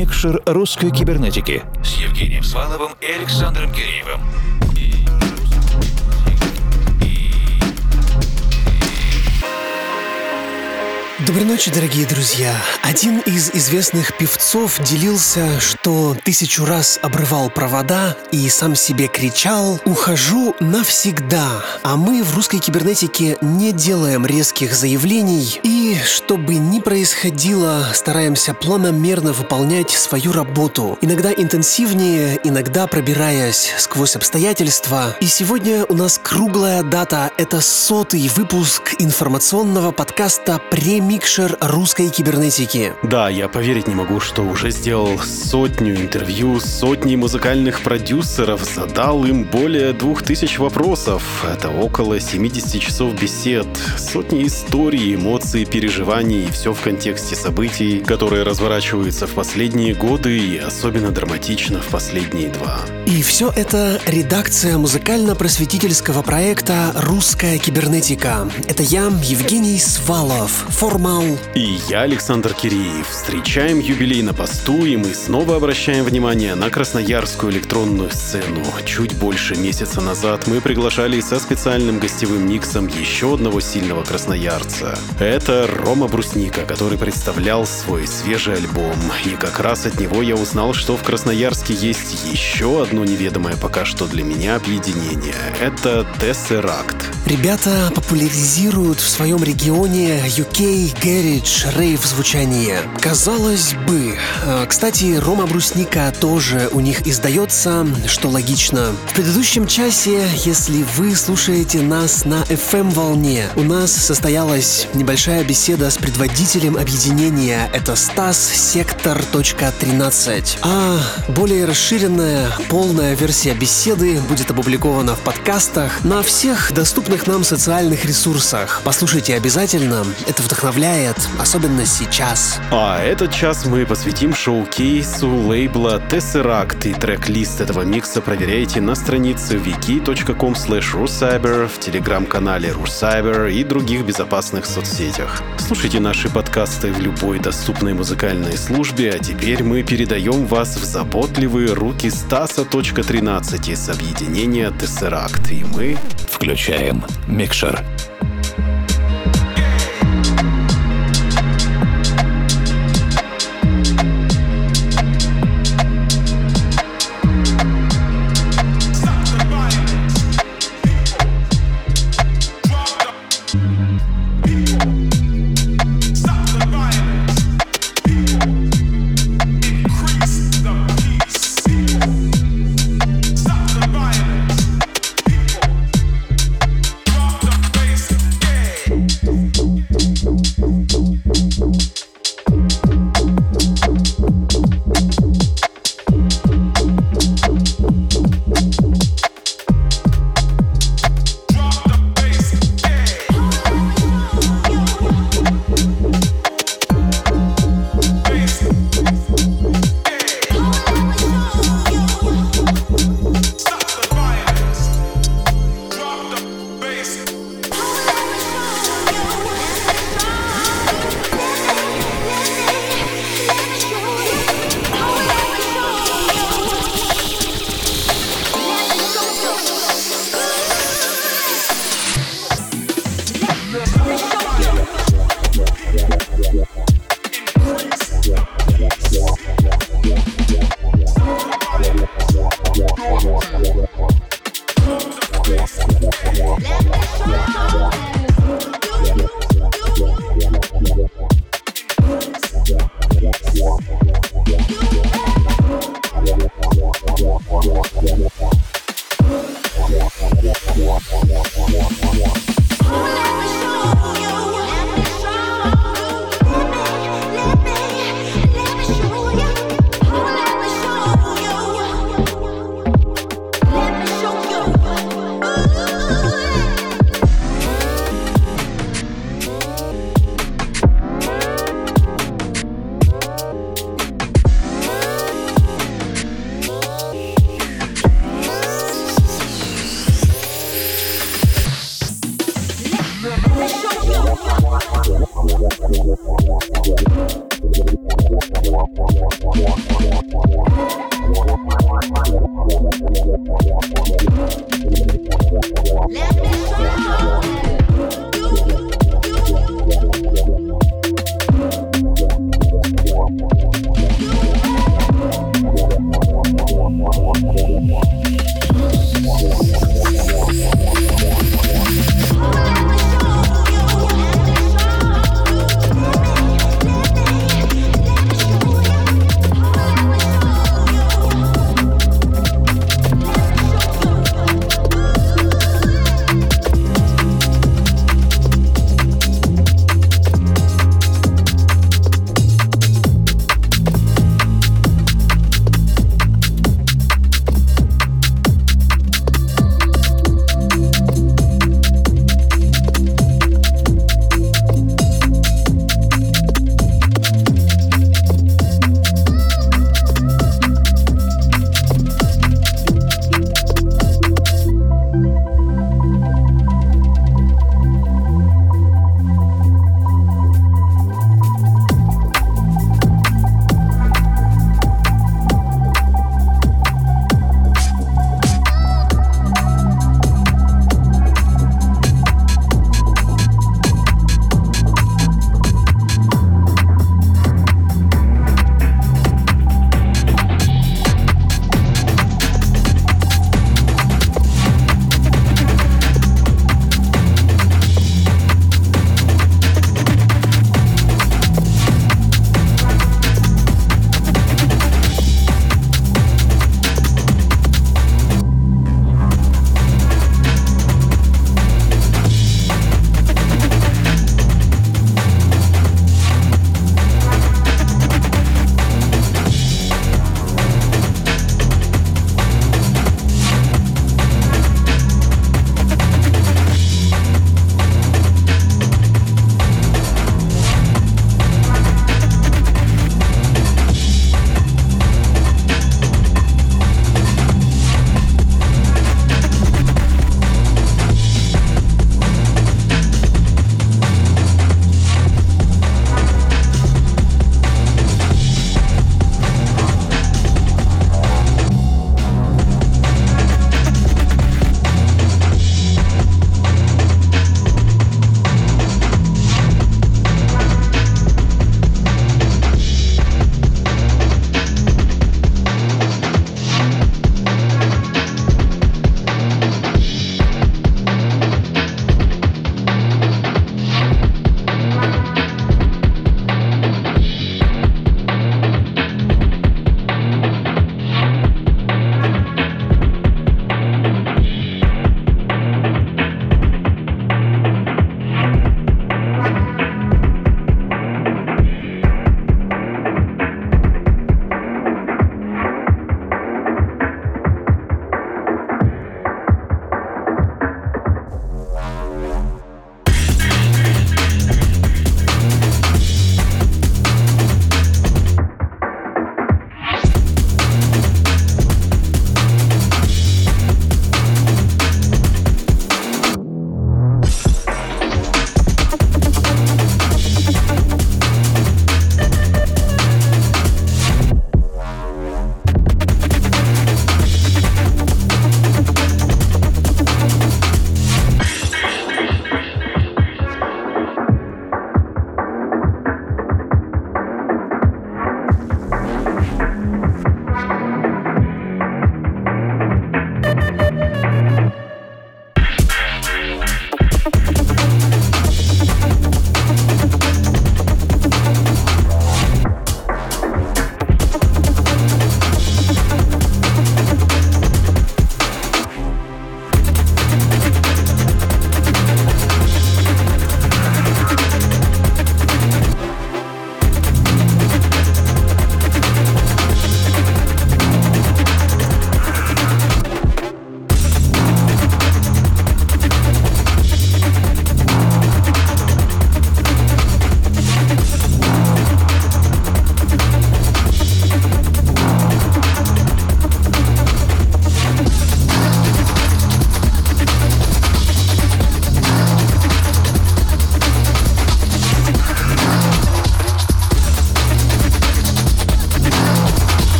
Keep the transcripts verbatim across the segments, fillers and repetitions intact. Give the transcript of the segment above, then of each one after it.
Микшер русской кибернетики с Евгением Сваловым и Александром Киреевым. Доброй ночи, дорогие друзья. Один из известных певцов делился, что тысячу раз обрывал провода и сам себе кричал: «Ухожу навсегда». А мы в русской кибернетике не делаем резких заявлений и, чтобы ни происходило, стараемся планомерно выполнять свою работу. Иногда интенсивнее, иногда пробираясь сквозь обстоятельства. И сегодня у нас круглая дата. Это сотый выпуск информационного подкаста «Премикшер русской кибернетики». Да, я поверить не могу, что уже сделал сотню интервью, сотни музыкальных продюсеров, задал им более двух тысяч вопросов. Это около семьдесят часов бесед, сотни историй, эмоций, переживаний, и все в контексте событий, которые разворачиваются в последние годы и особенно драматично в последние два. И все это редакция музыкально-просветительского проекта «Русская кибернетика». Это я, Евгений Свалов, формал. И я, Александр Киреев. Встречаем юбилей на посту, и мы снова обращаем внимание на красноярскую электронную сцену. Чуть больше месяца назад мы приглашали со специальным гостевым миксом еще одного сильного красноярца. Это Рома Брусника, который представлял свой свежий альбом. И как раз от него я узнал, что в Красноярске есть еще одно неведомое пока что для меня объединение. Это Tesseract. Ребята популяризируют в своем регионе ю кей Garage рейв звучание. Казалось бы. Кстати, Рома Брусника тоже у них издается, что логично. В предыдущем часе, если вы слушаете нас на эф эм-волне, у нас состоялась небольшая беседа с предводителем объединения. Это Стас, Сектор тринадцать. А более расширенная, полная версия беседы будет опубликована в подкастах на всех доступных нам социальных ресурсах. Послушайте обязательно, это вдохновляет, особенно сейчас. А этот час мы посвятим шоу-кейсу лейбла Tesseract, и трек-лист этого микса проверяйте на странице wiki точка ком слэш russcyber, в телеграм-канале Russcyber и других безопасных соцсетях. Слушайте наши подкасты в любой доступной музыкальной службе, а теперь мы передаем вас в заботливые руки Стаса тринадцать из объединения Tesseract, и мы включаем микшер.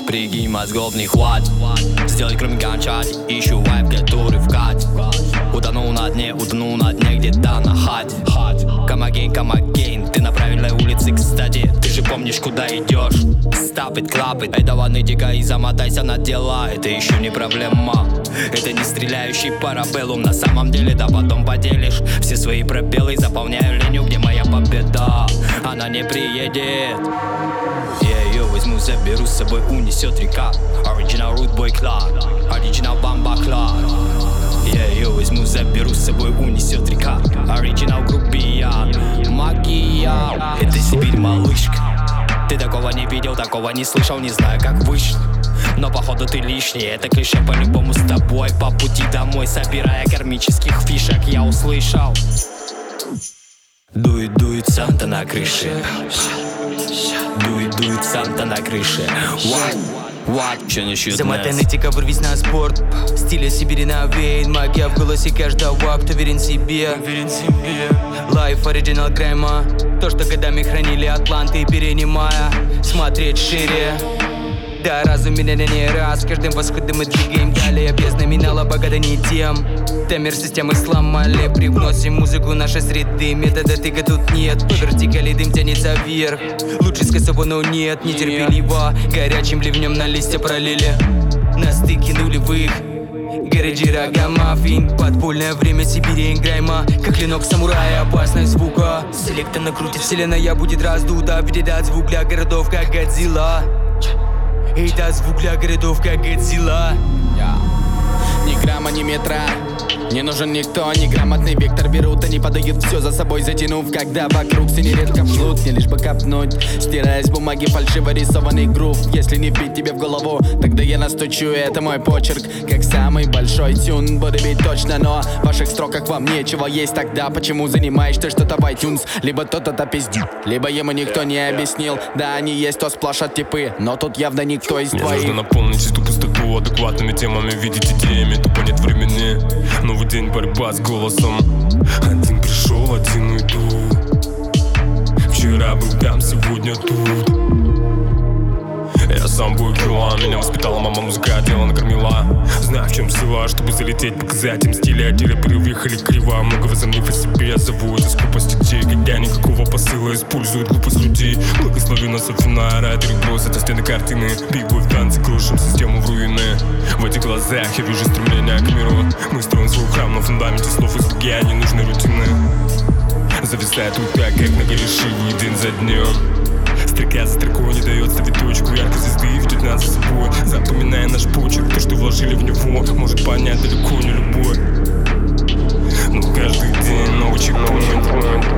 Прикинь, мозгов не хватит сделать кроме гончать. Ищу вайб, который вкатит. Утону на дне, утону на дне где-то на хате. Come again, come again. Ты на правильной улице, кстати. Ты же помнишь, куда идешь. Stop it, clap it. Этого нытика и замотайся на дела. Это еще не проблема. Это не стреляющий парабеллум. На самом деле, да потом поделишь все свои пробелы. Заполняю линию, где моя победа. Она не приедет. Я ее возьму, заберу с собой, унесет река. Original Root Boy Club, Original Bamba Club. Я ее возьму, заберу с собой, унесет река. Оригинал грубиян, магия. Это Сибирь, малышка. Ты такого не видел, такого не слышал, не знаю, как вышло. Но походу ты лишний, это клише по-любому с тобой. По пути домой, собирая кармических фишек, я услышал. Дует, дует Санта на крыше. Дует, дует Санта на крыше. What? What? Что насчет Замотай нас? нытика, вырвись на спорт. Стиля Сибири навеет. Магия в голосе каждого, кто верен себе. Life Original Грэма. То, что годами хранили атланты, перенимая. Смотреть шире. Да, разум меня не раз. Каждым восходом мы двигаем далее. Без номинала богато не тем. Таймер системы сломали. Привносим музыку нашей среды. Метода тыка тут нет. По вертикали дым тянется вверх. Лучше с косого, но нет. Нетерпеливо. Горячим ливнем на листья пролили. На стыке нулевых. Гаражи, рога, маффин. Подпольное время Сибири, Грайма. Как клинок самурая, опасность звука. Селекта накрутит, вселенная будет раздута. Передать звук для городов, как Годзилла. И да, звук для городов, как Годзилла. Ни грамма, ни метра. Не нужен никто, неграмотный вектор берут. Они подают все за собой, затянув, когда вокруг все нередко плут. Не лишь бы копнуть, стирая с бумаги фальшиво рисованный грув. Если не вбить тебе в голову, тогда я настучу, это мой почерк. Как самый большой тюн, буду бить точно, но в ваших строках вам нечего есть. Тогда почему занимаешь ты что-то в iTunes? Либо тот это пиздит, либо ему никто не объяснил. Да, они есть, то сплошат типы, но тут явно никто из Мне твоих. нужно наполнить эту пустоту адекватными темами, видеть идеями, тупо нет времени. Новый день, борьба с голосом. Один пришел, один уйду. Вчера был там, сегодня тут. Я сам буйкила, меня воспитала мама, музыка дело накормила. Знаю, в чем сила, чтобы залететь, показать им стили. А деле переехали криво, много возомнив о себе. Зовут из скупости детей, когда никакого посыла. Используют глупость людей. Благослови нас Афина, оратор и бросят о стены картины. Бегу в танце, крушим систему в руины. В этих глазах я вижу стремление к миру. Мы строим свой храм на фундаменте слов из луги, не нужны рутины. Зависает тут так, как на вершине, день за днем. Строка за строкой не дает ставить точку. Яркой звезды ведет нас за собой. Запоминая наш почерк, то, что вложили в него, может понять далеко не любой. Но каждый день новый чекпоинт.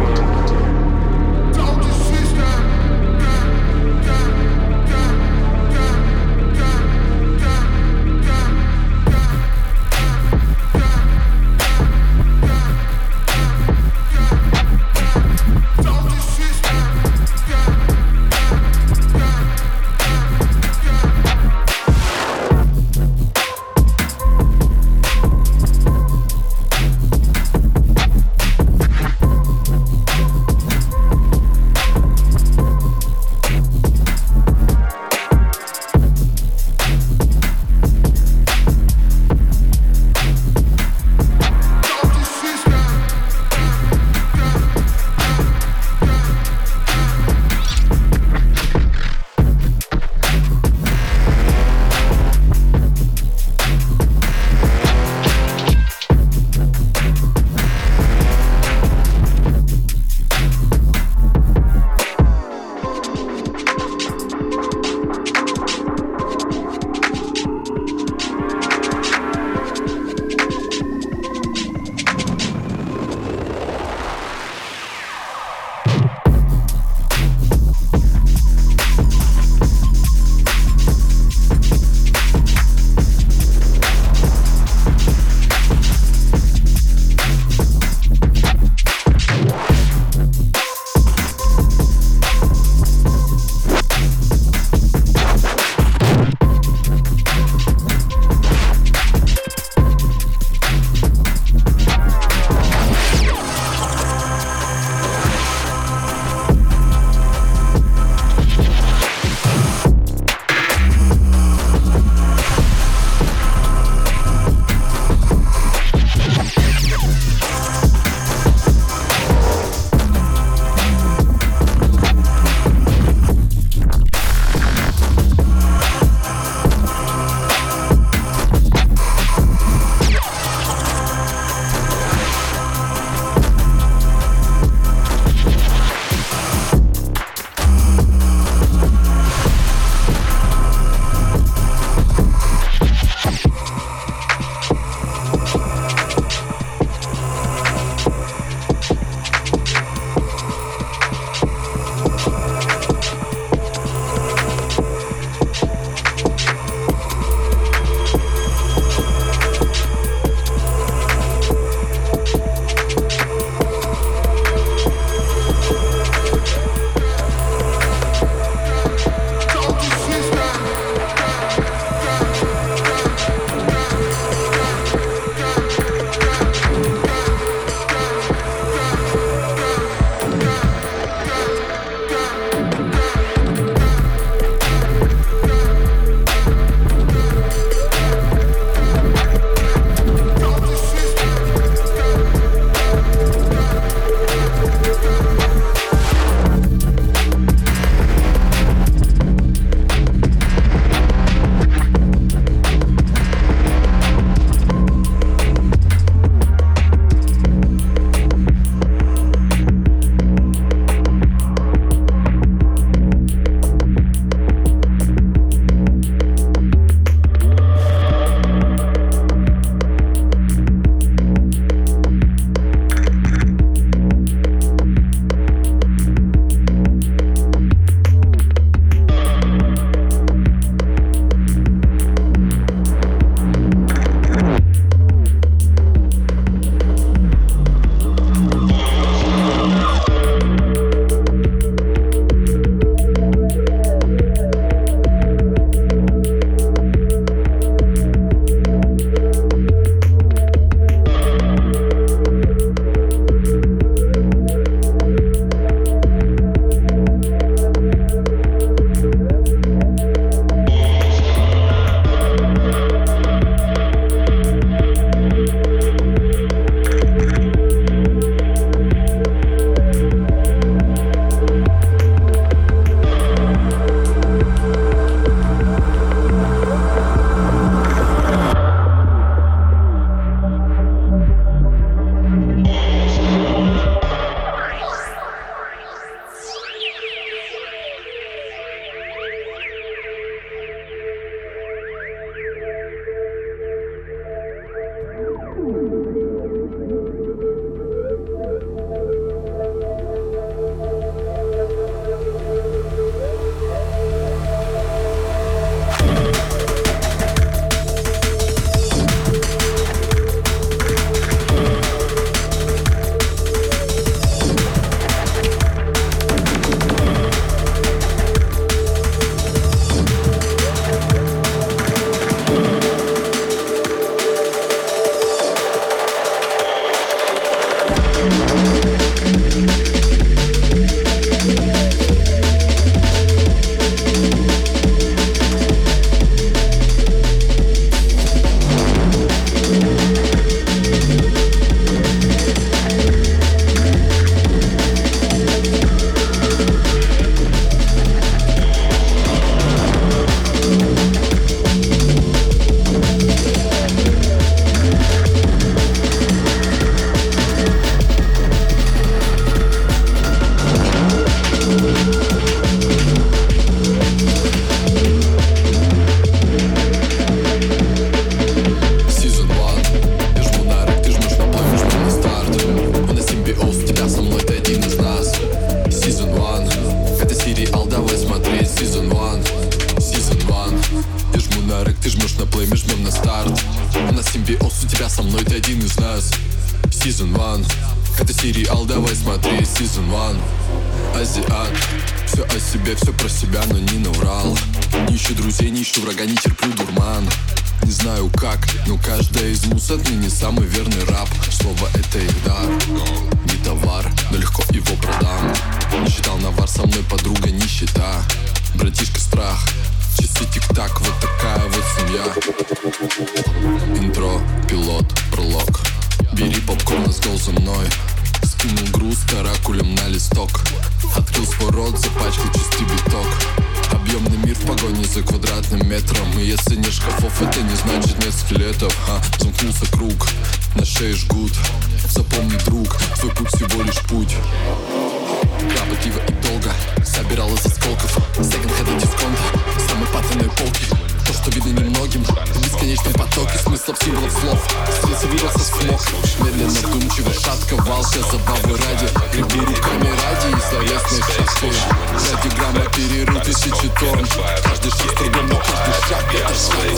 Ты жмешь на плей, мы жмем на старт. У нас симбиоз, у тебя со мной, ты один из нас. Season one. Это сериал, давай смотри, Season one. Азиат. Все о себе, все про себя, но не наврал. Не ищу друзей, не ищу врага, не терплю дурман. Не знаю как, но каждая из муз отныне самый верный раб. Слово это их дар, не товар, но легко его продам. Не считал навар, со мной подруга нищета. Братишка страх, часы тик-так, вот такая вот семья. Интро, пилот, пролог. Бери попкорн, стол за мной. Скинул груз каракулем на листок. Открыл свой рот, запачкал чистый биток. Объемный мир в погоне за квадратным метром. И если нет шкафов, это не значит нет скелетов. а, Замкнулся круг, на шее жгут. Запомни, друг, твой путь всего лишь путь. Кропотливо и долго собирал из осколков секонд-хеда дисконта, самой паттерной полки. То, что видно немногим, бесконечные потоки смыслов, символов, слов. Слился, вирился смог. Медленно, вдумчиво, шатковался, забавы ради. Греби руками ради и словесной шахты. Ради грамма перерыв тысячи тонн. Каждый шаг с трудом, но каждый шаг это шаг.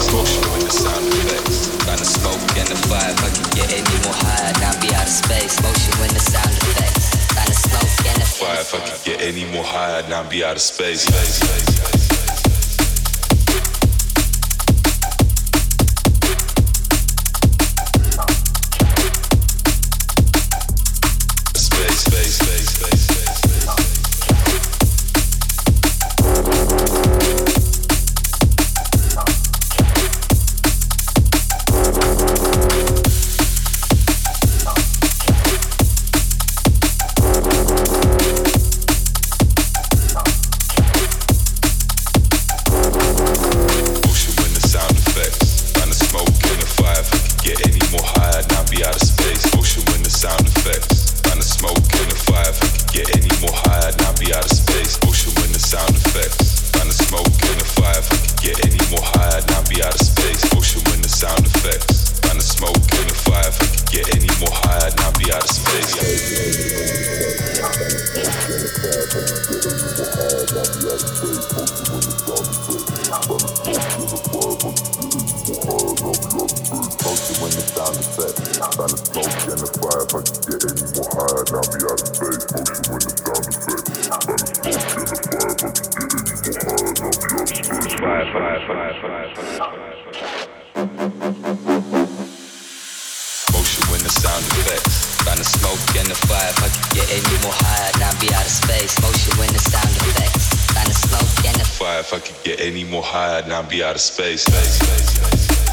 Fire if I could get any more high, I'd not be out of space. If I could get any more high, I'd not be out of space. Space, space, space, space.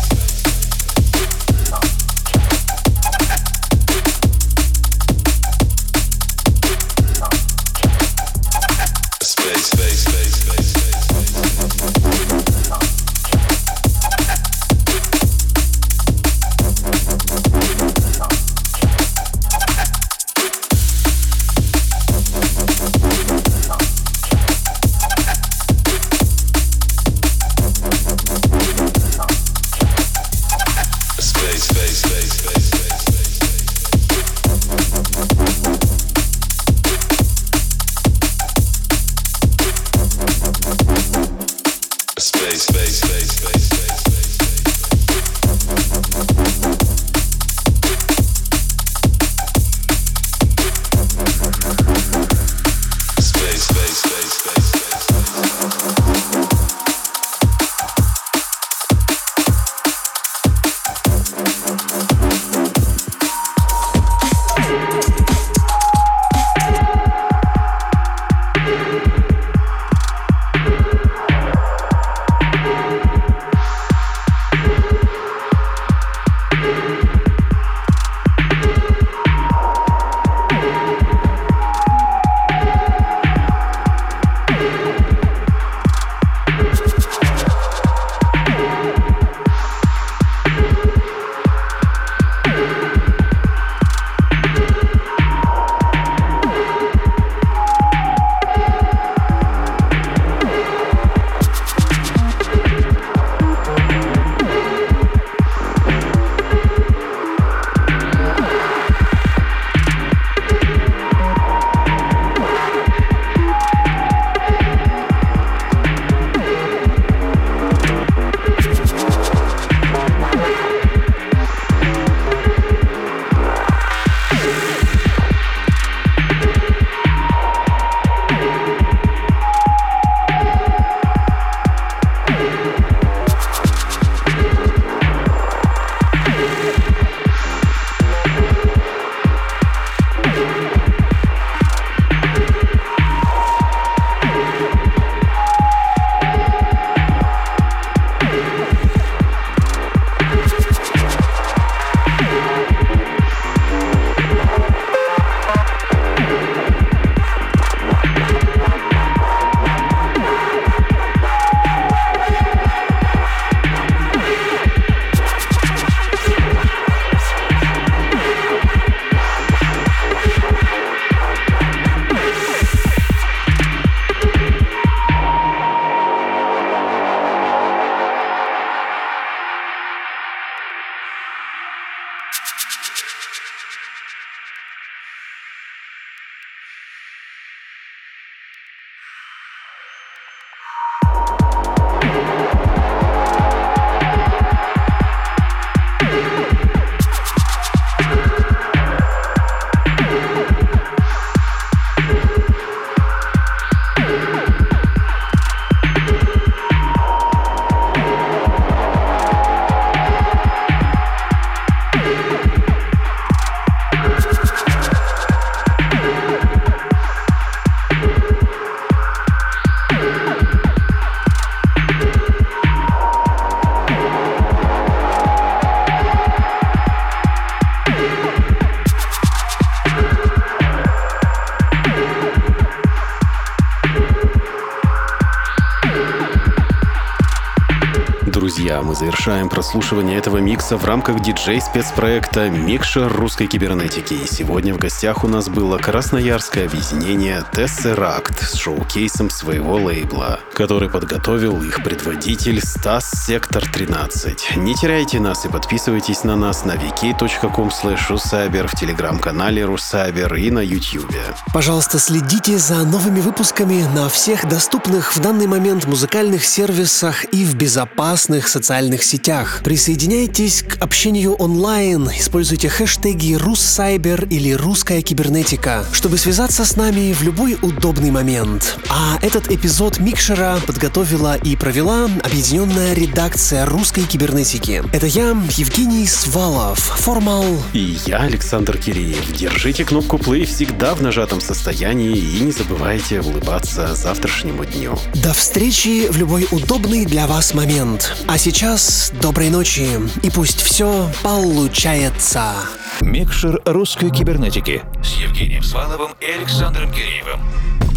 друзья, мы завершаем прослушивание этого микса в рамках диджей-спецпроекта «Микшер русской кибернетики». И сегодня в гостях у нас было красноярское объединение Tesseract с шоу-кейсом своего лейбла, который подготовил их предводитель Стас Сектор тринадцать. Не теряйте нас и подписывайтесь на нас на ви кей точка ком слэш русайбер, в телеграм-канале Русайбер и на ютьюбе. Пожалуйста, следите за новыми выпусками на всех доступных в данный момент музыкальных сервисах и в безопасных социальных сетях. Присоединяйтесь к общению онлайн, используйте хэштеги Руссайбер или Русская кибернетика, чтобы связаться с нами в любой удобный момент. А этот эпизод Микшера подготовила и провела объединенная редакция Русской кибернетики. Это я, Евгений Свалов, Формал. И я, Александр Киреев. Держите кнопку play всегда в нажатом состоянии и не забывайте улыбаться завтрашнему дню. До встречи в любой удобный для вас момент. А сейчас доброй ночи и пусть все получается. Микшер русской кибернетики с Евгением Сваловым и Александром Киреевым.